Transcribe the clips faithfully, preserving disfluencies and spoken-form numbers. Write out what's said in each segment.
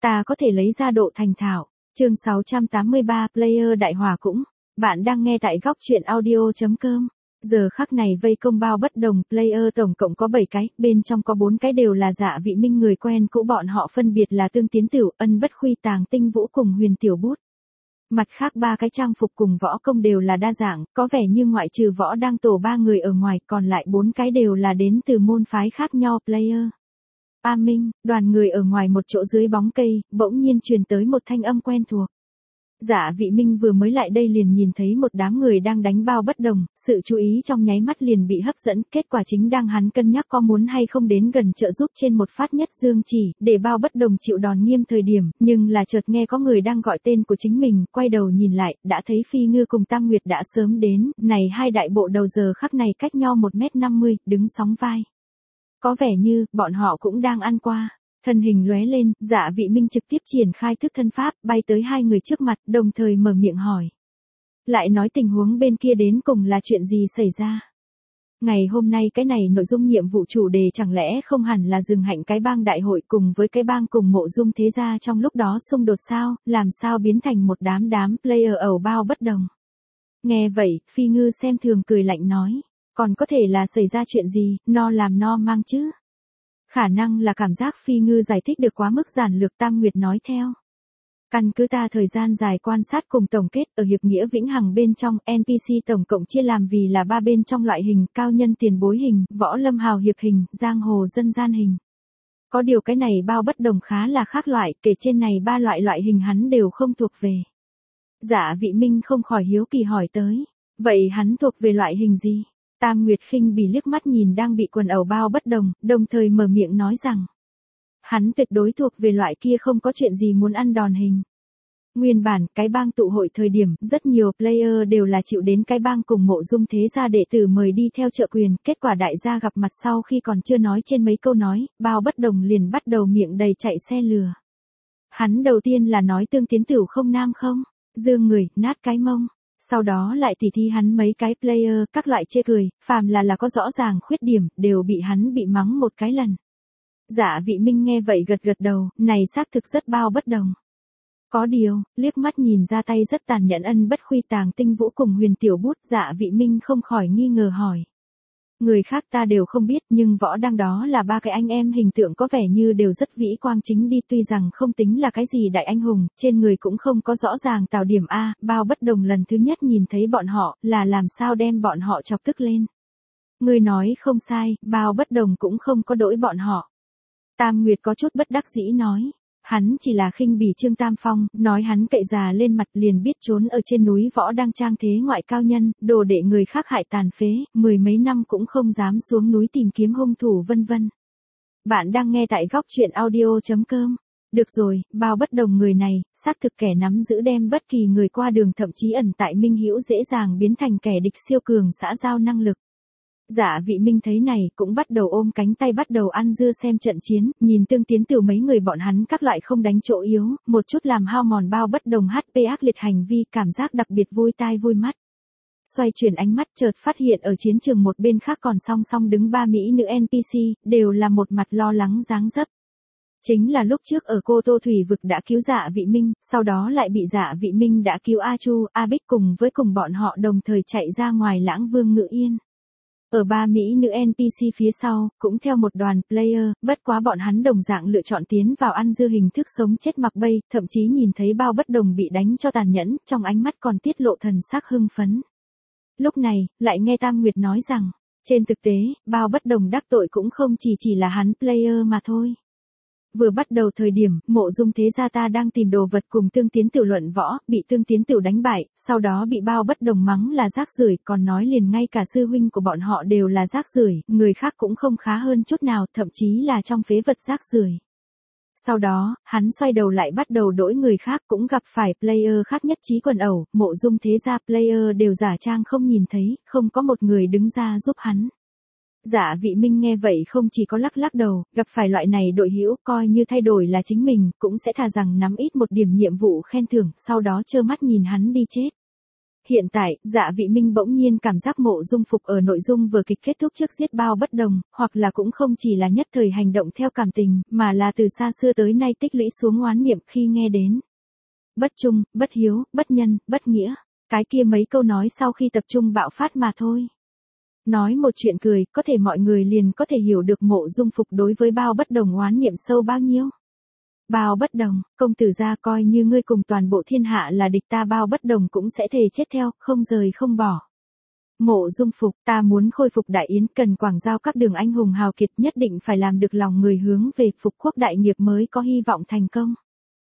Ta có thể lấy ra độ thành thạo. Chương sáu trăm tám mươi ba, Player Đại Hòa cũng. Bạn đang nghe tại góc truyện audio chấm com. Giờ khắc này vây công bao bất đồng, player tổng cộng có bảy cái, bên trong có bốn cái đều là Dạ Vị Minh người quen cũ, bọn họ phân biệt là Tương Tiến Tửu, Ân Bất Khuy, Tàng Tinh Vũ cùng Huyền Tiểu Bút. Mặt khác ba cái trang phục cùng võ công đều là đa dạng, có vẻ như ngoại trừ Võ Đang Tổ ba người ở ngoài, còn lại bốn cái đều là đến từ môn phái khác nhau. Player A Minh, đoàn người ở ngoài một chỗ dưới bóng cây, bỗng nhiên truyền tới một thanh âm quen thuộc. Dạ Vị Minh vừa mới lại đây liền nhìn thấy một đám người đang đánh bao bất đồng, sự chú ý trong nháy mắt liền bị hấp dẫn, kết quả chính đang hắn cân nhắc có muốn hay không đến gần trợ giúp trên một phát nhất dương chỉ, để bao bất đồng chịu đòn nghiêm thời điểm, nhưng là chợt nghe có người đang gọi tên của chính mình, quay đầu nhìn lại, đã thấy Phi Ngư cùng Tam Nguyệt đã sớm đến, này hai đại bộ đầu giờ khắc này cách nhau một mét năm mươi, đứng sóng vai. Có vẻ như, bọn họ cũng đang ăn qua. Thân hình lóe lên, Dạ Vị Minh trực tiếp triển khai thức thân pháp, bay tới hai người trước mặt, đồng thời mở miệng hỏi. Lại nói tình huống bên kia đến cùng là chuyện gì xảy ra? Ngày hôm nay cái này nội dung nhiệm vụ chủ đề chẳng lẽ không hẳn là dừng hạnh cái bang đại hội cùng với cái bang cùng Mộ Dung thế gia trong lúc đó xung đột sao, làm sao biến thành một đám đám player ẩu bao bất đồng? Nghe vậy, Phi Ngư xem thường cười lạnh nói. Còn có thể là xảy ra chuyện gì, no làm no mang chứ? Khả năng là cảm giác Phi Ngư giải thích được quá mức giản lược. Tam Nguyệt nói theo. Căn cứ ta thời gian dài quan sát cùng tổng kết, ở hiệp nghĩa vĩnh hằng bên trong, en pê xê tổng cộng chia làm vì là ba bên trong loại hình, cao nhân tiền bối hình, võ lâm hào hiệp hình, giang hồ dân gian hình. Có điều cái này bao bất đồng khá là khác loại, kể trên này ba loại loại hình hắn đều không thuộc về. Dạ Vị Minh không khỏi hiếu kỳ hỏi tới. Vậy hắn thuộc về loại hình gì? Tam Nguyệt khinh bỉ liếc mắt nhìn đang bị quần ẩu bao bất đồng, đồng thời mở miệng nói rằng. Hắn tuyệt đối thuộc về loại kia không có chuyện gì muốn ăn đòn hình. Nguyên bản, cái bang tụ hội thời điểm, rất nhiều player đều là chịu đến cái bang cùng Mộ Dung thế gia đệ tử mời đi theo trợ quyền, kết quả đại gia gặp mặt sau khi còn chưa nói trên mấy câu nói, bao bất đồng liền bắt đầu miệng đầy chạy xe lừa. Hắn đầu tiên là nói Tương Tiến Tửu không nam không, dương người, nát cái mông. Sau đó lại tỉ thí hắn mấy cái player, các loại chê cười, phàm là là có rõ ràng khuyết điểm, đều bị hắn bị mắng một cái lần. Dạ Vị Minh nghe vậy gật gật đầu, này xác thực rất bao bất đồng. Có điều, liếc mắt nhìn ra tay rất tàn nhẫn Ân Bất Khuy, Tàng Tinh Vũ cùng Huyền Tiểu Bút, Dạ Vị Minh không khỏi nghi ngờ hỏi. Người khác ta đều không biết, nhưng Võ Đang đó là ba cái anh em hình tượng có vẻ như đều rất vĩ quang chính đi, tuy rằng không tính là cái gì đại anh hùng, trên người cũng không có rõ ràng tào điểm A, bao bất đồng lần thứ nhất nhìn thấy bọn họ, là làm sao đem bọn họ chọc tức lên. Người nói không sai, bao bất đồng cũng không có đỗi bọn họ. Tam Nguyệt có chút bất đắc dĩ nói. Hắn chỉ là khinh bỉ Trương Tam Phong, nói hắn cậy già lên mặt liền biết trốn ở trên núi Võ Đang trang thế ngoại cao nhân, đồ đệ người khác hại tàn phế, mười mấy năm cũng không dám xuống núi tìm kiếm hung thủ vân vân. Bạn đang nghe tại góc truyện audio chấm com. Được rồi, bao bất đồng người này, xác thực kẻ nắm giữ đem bất kỳ người qua đường thậm chí ẩn tại minh hữu dễ dàng biến thành kẻ địch siêu cường xã giao năng lực. Dạ Vị Minh thấy này, cũng bắt đầu ôm cánh tay bắt đầu ăn dưa xem trận chiến, nhìn Tương Tiến Tửu mấy người bọn hắn các loại không đánh chỗ yếu, một chút làm hao mòn bao bất đồng hát pê ác liệt hành vi, cảm giác đặc biệt vui tai vui mắt. Xoay chuyển ánh mắt chợt phát hiện ở chiến trường một bên khác còn song song đứng ba mỹ nữ en pê xê, đều là một mặt lo lắng dáng dấp. Chính là lúc trước ở Cô Tô Thủy Vực đã cứu Dạ Vị Minh, sau đó lại bị Dạ Vị Minh đã cứu A Chu, A Bích cùng với cùng bọn họ đồng thời chạy ra ngoài Lãng Vương Ngự Yên. Ở ba mỹ nữ en pê xê phía sau, cũng theo một đoàn player, bất quá bọn hắn đồng dạng lựa chọn tiến vào ăn dưa hình thức sống chết mặc bay, thậm chí nhìn thấy bao bất đồng bị đánh cho tàn nhẫn, trong ánh mắt còn tiết lộ thần sắc hưng phấn. Lúc này, lại nghe Tam Nguyệt nói rằng, trên thực tế, bao bất đồng đắc tội cũng không chỉ chỉ là hắn player mà thôi. Vừa bắt đầu thời điểm, Mộ Dung thế gia ta đang tìm đồ vật cùng Tương Tiến Tửu luận võ, bị Tương Tiến Tửu đánh bại, sau đó bị bao bất đồng mắng là rác rưởi, còn nói liền ngay cả sư huynh của bọn họ đều là rác rưởi, người khác cũng không khá hơn chút nào, thậm chí là trong phế vật rác rưởi. Sau đó, hắn xoay đầu lại bắt đầu đỗi người khác, cũng gặp phải player khác nhất trí quần ẩu, Mộ Dung thế gia player đều giả trang không nhìn thấy, không có một người đứng ra giúp hắn. Dạ Vị Minh nghe vậy không chỉ có lắc lắc đầu, gặp phải loại này đội hữu, coi như thay đổi là chính mình, cũng sẽ thà rằng nắm ít một điểm nhiệm vụ khen thưởng, sau đó trơ mắt nhìn hắn đi chết. Hiện tại, Dạ Vị Minh bỗng nhiên cảm giác Mộ Dung Phục ở nội dung vừa kịch kết thúc trước giết bao bất đồng, hoặc là cũng không chỉ là nhất thời hành động theo cảm tình, mà là từ xa xưa tới nay tích lũy xuống oán niệm khi nghe đến. Bất trung, bất hiếu, bất nhân, bất nghĩa. Cái kia mấy câu nói sau khi tập trung bạo phát mà thôi. Nói một chuyện cười, có thể mọi người liền có thể hiểu được Mộ Dung Phục đối với bao bất đồng oán niệm sâu bao nhiêu. Bao bất đồng, công tử gia coi như ngươi cùng toàn bộ thiên hạ là địch ta bao bất đồng cũng sẽ thề chết theo, không rời không bỏ. Mộ Dung Phục, ta muốn khôi phục đại yến cần quảng giao các đường anh hùng hào kiệt nhất định phải làm được lòng người hướng về phục quốc đại nghiệp mới có hy vọng thành công.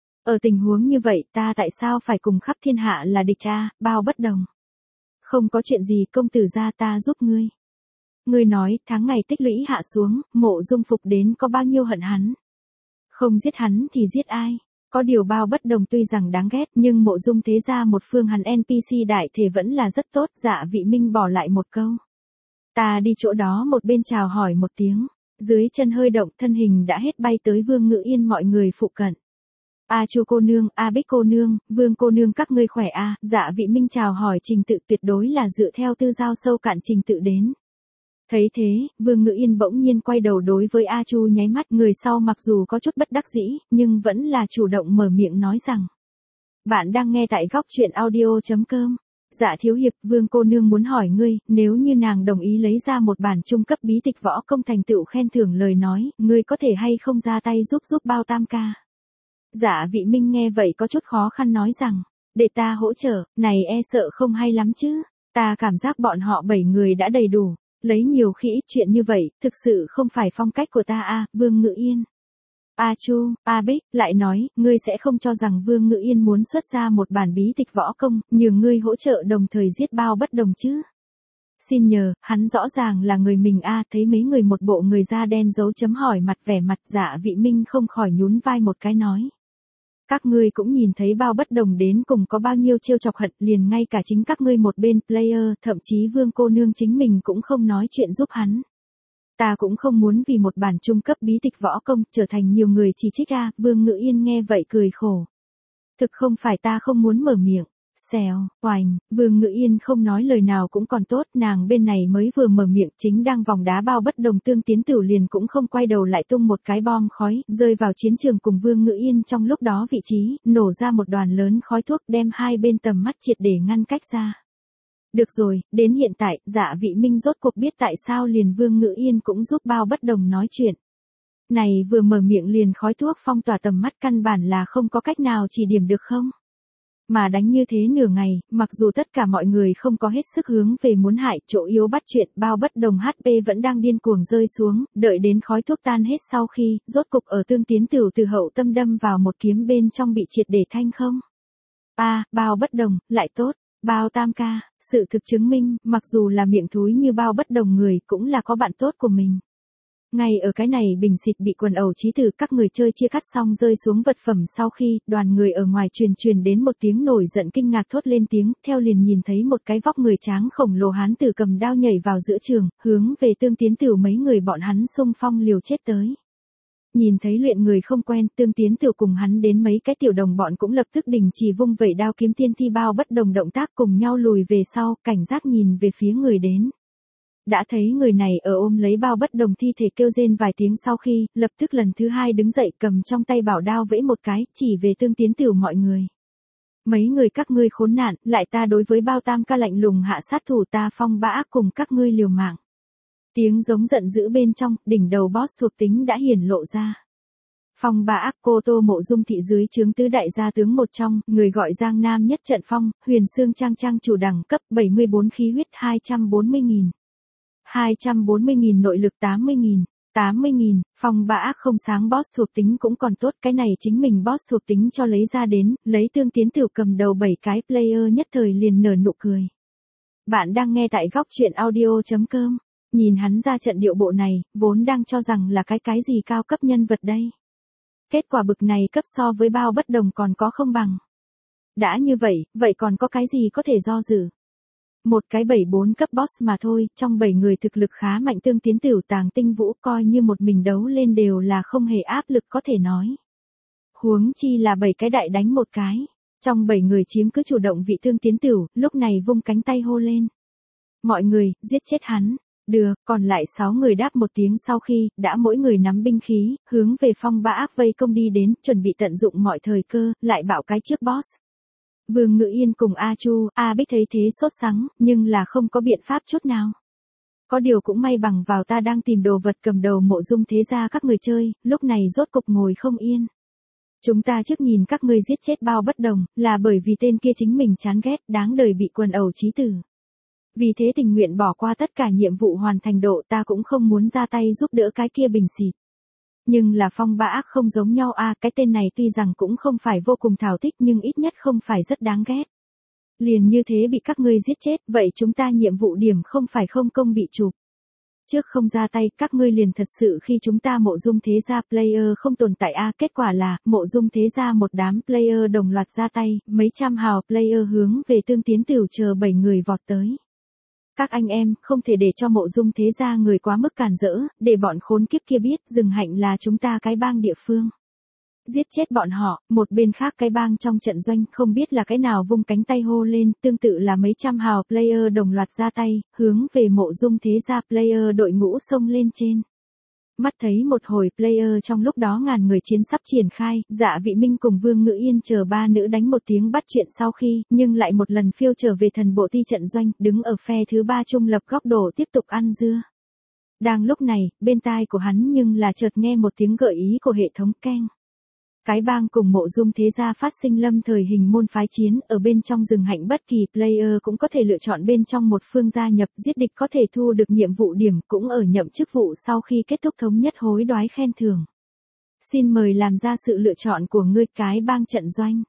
Ở tình huống như vậy ta tại sao phải cùng khắp thiên hạ là địch cha, bao bất đồng. Không có chuyện gì công tử gia ta giúp ngươi. Ngươi nói tháng ngày tích lũy hạ xuống, Mộ Dung Phục đến có bao nhiêu hận hắn. Không giết hắn thì giết ai? Có điều bao bất đồng tuy rằng đáng ghét nhưng Mộ Dung thế gia một phương hắn en pê xê đại thể vẫn là rất tốt. Dạ Vị Minh bỏ lại một câu. Ta đi chỗ đó một bên chào hỏi một tiếng. Dưới chân hơi động thân hình đã hết bay tới Vương Ngự Yên mọi người phụ cận. A Chu cô nương, A Bích cô nương, Vương cô nương các ngươi khỏe a? Dạ Vị Minh chào hỏi trình tự tuyệt đối là dựa theo tư giao sâu cạn trình tự đến. Thấy thế, Vương Ngự Yên bỗng nhiên quay đầu đối với A Chu nháy mắt, người sau mặc dù có chút bất đắc dĩ, nhưng vẫn là chủ động mở miệng nói rằng. Bạn đang nghe tại góc truyện audio chấm com. Dạ thiếu hiệp, Vương cô nương muốn hỏi ngươi, nếu như nàng đồng ý lấy ra một bản trung cấp bí tịch võ công thành tựu khen thưởng lời nói, ngươi có thể hay không ra tay giúp giúp bao tam ca. Dạ Vị Minh nghe vậy có chút khó khăn nói rằng, để ta hỗ trợ, này e sợ không hay lắm chứ, ta cảm giác bọn họ bảy người đã đầy đủ. Lấy nhiều khi ít chuyện như vậy, thực sự không phải phong cách của ta a. Vương Ngự Yên. A Chu, A Bích, lại nói, ngươi sẽ không cho rằng Vương Ngự Yên muốn xuất ra một bản bí tịch võ công, nhường ngươi hỗ trợ đồng thời giết bao bất đồng chứ. Xin nhờ, hắn rõ ràng là người mình a. Thấy mấy người một bộ người da đen dấu chấm hỏi mặt vẻ mặt. Dạ Vị Minh không khỏi nhún vai một cái nói. Các ngươi cũng nhìn thấy bao bất đồng đến cùng có bao nhiêu chiêu chọc hận, liền ngay cả chính các ngươi một bên player, thậm chí Vương cô nương chính mình cũng không nói chuyện giúp hắn. Ta cũng không muốn vì một bản trung cấp bí tịch võ công trở thành nhiều người chỉ trích a. Vương Ngự Yên nghe vậy cười khổ. Thực không phải ta không muốn mở miệng. Xèo, oành, Vương Ngự Yên không nói lời nào cũng còn tốt, nàng bên này mới vừa mở miệng chính đang vòng đá bao bất đồng tương tiến tử liền cũng không quay đầu lại tung một cái bom khói, rơi vào chiến trường cùng Vương Ngự Yên trong lúc đó vị trí, nổ ra một đoàn lớn khói thuốc đem hai bên tầm mắt triệt để ngăn cách ra. Được rồi, đến hiện tại, Dạ Vị Minh rốt cuộc biết tại sao liền Vương Ngự Yên cũng giúp bao bất đồng nói chuyện. Này vừa mở miệng liền khói thuốc phong tỏa tầm mắt căn bản là không có cách nào chỉ điểm được không? Mà đánh như thế nửa ngày, mặc dù tất cả mọi người không có hết sức hướng về muốn hại, chỗ yếu bắt chuyện, bao bất đồng hát pê vẫn đang điên cuồng rơi xuống, đợi đến khói thuốc tan hết sau khi, rốt cục ở tương tiến tử từ hậu tâm đâm vào một kiếm bên trong bị triệt để thanh không. A, à, bao bất đồng, lại tốt, bao tam ca, sự thực chứng minh, mặc dù là miệng thúi như bao bất đồng người, cũng là có bạn tốt của mình. Ngay ở cái này bình xịt bị quần ẩu chí từ các người chơi chia cắt xong rơi xuống vật phẩm sau khi, đoàn người ở ngoài truyền truyền đến một tiếng nổi giận kinh ngạc thốt lên tiếng, theo liền nhìn thấy một cái vóc người tráng khổng lồ hán tử cầm đao nhảy vào giữa trường, hướng về tương tiến tử mấy người bọn hắn xung phong liều chết tới. Nhìn thấy luyện người không quen, tương tiến tử cùng hắn đến mấy cái tiểu đồng bọn cũng lập tức đình chỉ vung vẩy đao kiếm tiên thi bao bất đồng động tác cùng nhau lùi về sau, cảnh giác nhìn về phía người đến. Đã thấy người này ở ôm lấy bao bất đồng thi thể kêu rên vài tiếng sau khi, lập tức lần thứ hai đứng dậy cầm trong tay bảo đao vẫy một cái, chỉ về tương tiến tử mọi người. Mấy người các ngươi khốn nạn, lại ta đối với bao tam ca lạnh lùng hạ sát thủ ta phong bã cùng các ngươi liều mạng. Tiếng giống giận dữ bên trong, đỉnh đầu boss thuộc tính đã hiển lộ ra. Phong bá ác cô Tô Mộ Dung thị dưới trướng tứ đại gia tướng một trong, người gọi Giang Nam nhất trận phong, Huyền Xương Trang Trang chủ đẳng cấp bảy mươi bốn khí huyết hai trăm bốn mươi nghìn. hai trăm bốn mươi nghìn nội lực tám mươi nghìn, tám mươi nghìn, phong bá ác không sáng boss thuộc tính cũng còn tốt, cái này chính mình boss thuộc tính cho lấy ra đến, lấy tương tiến tử cầm đầu bảy cái player nhất thời liền nở nụ cười. Bạn đang nghe tại góc truyện audio chấm com, nhìn hắn ra trận điệu bộ này, vốn đang cho rằng là cái cái gì cao cấp nhân vật đây. Kết quả bực này cấp so với bao bất đồng còn có không bằng. Đã như vậy, vậy còn có cái gì có thể do dự. Một cái bảy bốn cấp boss mà thôi, trong bảy người thực lực khá mạnh tương tiến tử Tàng Tinh Vũ coi như một mình đấu lên đều là không hề áp lực có thể nói. Huống chi là bảy cái đại đánh một cái. Trong bảy người chiếm cứ chủ động vị thương tiến tửu, lúc này vung cánh tay hô lên. Mọi người, giết chết hắn. Được, còn lại sáu người đáp một tiếng sau khi, đã mỗi người nắm binh khí, hướng về Phong Bá Ác vây công đi đến, chuẩn bị tận dụng mọi thời cơ, lại bảo cái trước boss. Vương Ngự Yên cùng A Chu, A Bích thấy thế sốt sắng, nhưng là không có biện pháp chút nào. Có điều cũng may bằng vào ta đang tìm đồ vật cầm đầu Mộ Dung thế gia các người chơi, lúc này rốt cục ngồi không yên. Chúng ta trước nhìn các ngươi giết chết bao bất đồng, là bởi vì tên kia chính mình chán ghét, đáng đời bị quần ẩu chí tử. Vì thế tình nguyện bỏ qua tất cả nhiệm vụ hoàn thành độ, ta cũng không muốn ra tay giúp đỡ cái kia bình xịt. Nhưng là Phong Bá Ác không giống nhau a, à, cái tên này tuy rằng cũng không phải vô cùng thảo thích nhưng ít nhất không phải rất đáng ghét. Liền như thế bị các ngươi giết chết, vậy chúng ta nhiệm vụ điểm không phải không công bị chụp. Trước không ra tay, các ngươi liền thật sự khi chúng ta Mộ Dung thế gia player không tồn tại a, à, kết quả là, Mộ Dung thế gia một đám player đồng loạt ra tay, mấy trăm hào player hướng về Tương Tiến Tửu chờ bảy người vọt tới. Các anh em, không thể để cho Mộ Dung thế gia người quá mức cản rỡ, để bọn khốn kiếp kia biết rừng hạnh là chúng ta cái bang địa phương. Giết chết bọn họ, một bên khác cái bang trong trận doanh không biết là cái nào vung cánh tay hô lên, tương tự là mấy trăm hào player đồng loạt ra tay, hướng về Mộ Dung thế gia player đội ngũ xông lên trên. Mắt thấy một hồi player trong lúc đó ngàn người chiến sắp triển khai, Dạ Vị Minh cùng Vương Ngự Yên chờ ba nữ đánh một tiếng bắt chuyện sau khi, nhưng lại một lần phiêu trở về thần bộ ti trận doanh, đứng ở phe thứ ba trung lập góc độ tiếp tục ăn dưa. Đang lúc này, bên tai của hắn nhưng là chợt nghe một tiếng gợi ý của hệ thống keng. Cái bang cùng Mộ Dung thế gia phát sinh lâm thời hình môn phái chiến, ở bên trong rừng hạnh bất kỳ player cũng có thể lựa chọn bên trong một phương gia nhập, giết địch có thể thu được nhiệm vụ điểm, cũng ở nhậm chức vụ sau khi kết thúc thống nhất hối đoái khen thưởng. Xin mời làm ra sự lựa chọn của ngươi. Cái bang trận doanh,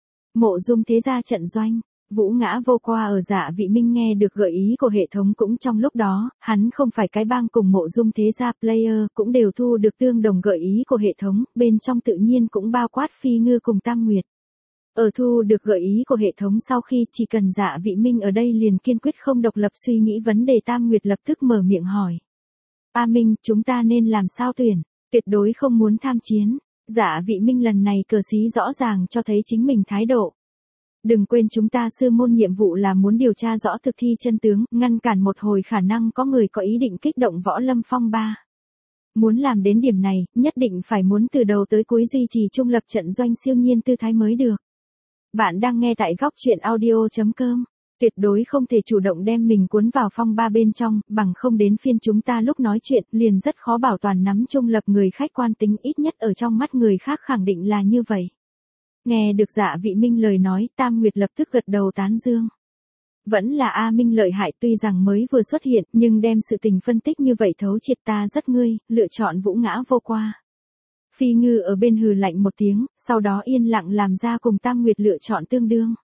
Mộ Dung thế gia trận doanh. Vũ ngã vô qua ở Dạ Vị Minh nghe được gợi ý của hệ thống cũng trong lúc đó, hắn không phải cái bang cùng Mộ Dung thế gia player, cũng đều thu được tương đồng gợi ý của hệ thống, bên trong tự nhiên cũng bao quát Phi Ngư cùng Tam Nguyệt. Ở thu được gợi ý của hệ thống sau khi chỉ cần Dạ Vị Minh ở đây liền kiên quyết không độc lập suy nghĩ vấn đề, Tam Nguyệt lập tức mở miệng hỏi. A Minh, chúng ta nên làm sao tuyển? Tuyệt đối không muốn tham chiến. Dạ Vị Minh lần này cờ xí rõ ràng cho thấy chính mình thái độ. Đừng quên chúng ta sư môn nhiệm vụ là muốn điều tra rõ thực thi chân tướng, ngăn cản một hồi khả năng có người có ý định kích động võ lâm phong ba. Muốn làm đến điểm này, nhất định phải muốn từ đầu tới cuối duy trì trung lập trận doanh siêu nhiên tư thái mới được. Bạn đang nghe tại góc truyện audio chấm com. Tuyệt đối không thể chủ động đem mình cuốn vào phong ba bên trong, bằng không đến phiên chúng ta lúc nói chuyện, liền rất khó bảo toàn nắm trung lập người khách quan tính, ít nhất ở trong mắt người khác khẳng định là như vậy. Nghe được Dạ Vị Minh lời nói, Tam Nguyệt lập tức gật đầu tán dương. Vẫn là A Minh lợi hại, tuy rằng mới vừa xuất hiện, nhưng đem sự tình phân tích như vậy thấu triệt, ta rất ngươi, lựa chọn Vũ ngã vô qua. Phi Ngư ở bên hừ lạnh một tiếng, sau đó yên lặng làm ra cùng Tam Nguyệt lựa chọn tương đương.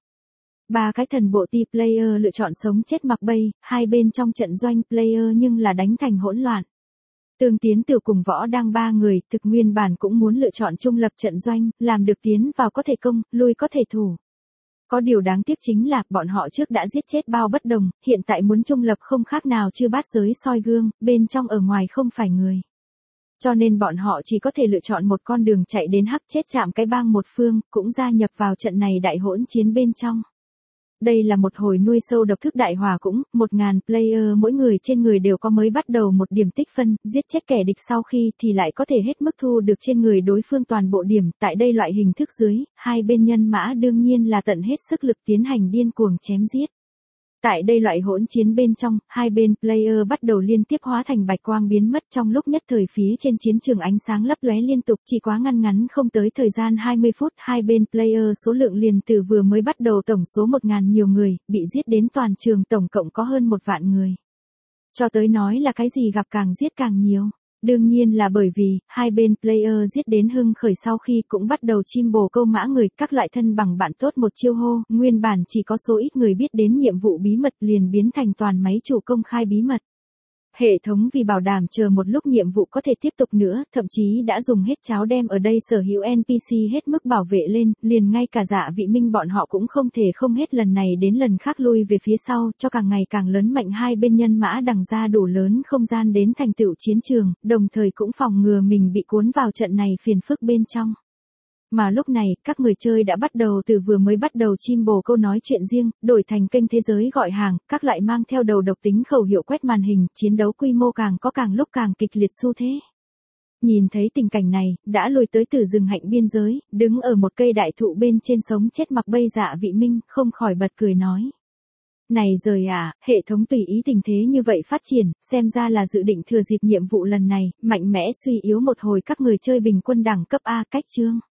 Ba cái thần bộ ti player lựa chọn sống chết mặc bay, hai bên trong trận doanh player nhưng là đánh thành hỗn loạn. Tương Tiến Tửu cùng Võ Đang ba người, thực nguyên bản cũng muốn lựa chọn trung lập trận doanh, làm được tiến vào có thể công, lui có thể thủ. Có điều đáng tiếc chính là, bọn họ trước đã giết chết bao bất đồng, hiện tại muốn trung lập không khác nào chưa bát giới soi gương, bên trong ở ngoài không phải người. Cho nên bọn họ chỉ có thể lựa chọn một con đường chạy đến hắc chết chạm cái bang một phương, cũng gia nhập vào trận này đại hỗn chiến bên trong. Đây là một hồi nuôi sâu độc thức đại hòa cũng, một ngàn player mỗi người trên người đều có mới bắt đầu một điểm tích phân, giết chết kẻ địch sau khi thì lại có thể hết mức thu được trên người đối phương toàn bộ điểm, tại đây loại hình thức dưới, hai bên nhân mã đương nhiên là tận hết sức lực tiến hành điên cuồng chém giết. Tại đây loại hỗn chiến bên trong, hai bên player bắt đầu liên tiếp hóa thành bạch quang biến mất trong lúc nhất thời, phía trên chiến trường ánh sáng lấp lóe liên tục, chỉ quá ngăn ngắn không tới thời gian hai mươi phút, hai bên player số lượng liền từ vừa mới bắt đầu tổng số một ngàn nhiều người, bị giết đến toàn trường tổng cộng có hơn một vạn người. Cho tới nói là cái gì gặp càng giết càng nhiều. Đương nhiên là bởi vì, hai bên player giết đến hưng khởi sau khi cũng bắt đầu chim bồ câu mã người, các loại thân bằng bạn tốt một chiêu hô, nguyên bản chỉ có số ít người biết đến nhiệm vụ bí mật liền biến thành toàn máy chủ công khai bí mật. Hệ thống vì bảo đảm chờ một lúc nhiệm vụ có thể tiếp tục nữa, thậm chí đã dùng hết cháo đem ở đây sở hữu en pê xê hết mức bảo vệ lên, liền ngay cả Dạ Vị Minh bọn họ cũng không thể không hết lần này đến lần khác lui về phía sau, cho càng ngày càng lớn mạnh hai bên nhân mã đằng ra đủ lớn không gian đến thành tựu chiến trường, đồng thời cũng phòng ngừa mình bị cuốn vào trận này phiền phức bên trong. Mà lúc này, các người chơi đã bắt đầu từ vừa mới bắt đầu chim bồ câu nói chuyện riêng, đổi thành kênh thế giới gọi hàng, các lại mang theo đầu độc tính khẩu hiệu quét màn hình, chiến đấu quy mô càng có càng lúc càng kịch liệt xu thế. Nhìn thấy tình cảnh này, đã lùi tới từ rừng hạnh biên giới, đứng ở một cây đại thụ bên trên sống chết mặc bây dạ vị Minh, không khỏi bật cười nói. Này rời à, hệ thống tùy ý tình thế như vậy phát triển, xem ra là dự định thừa dịp nhiệm vụ lần này, mạnh mẽ suy yếu một hồi các người chơi bình quân đẳng cấp A cách chương.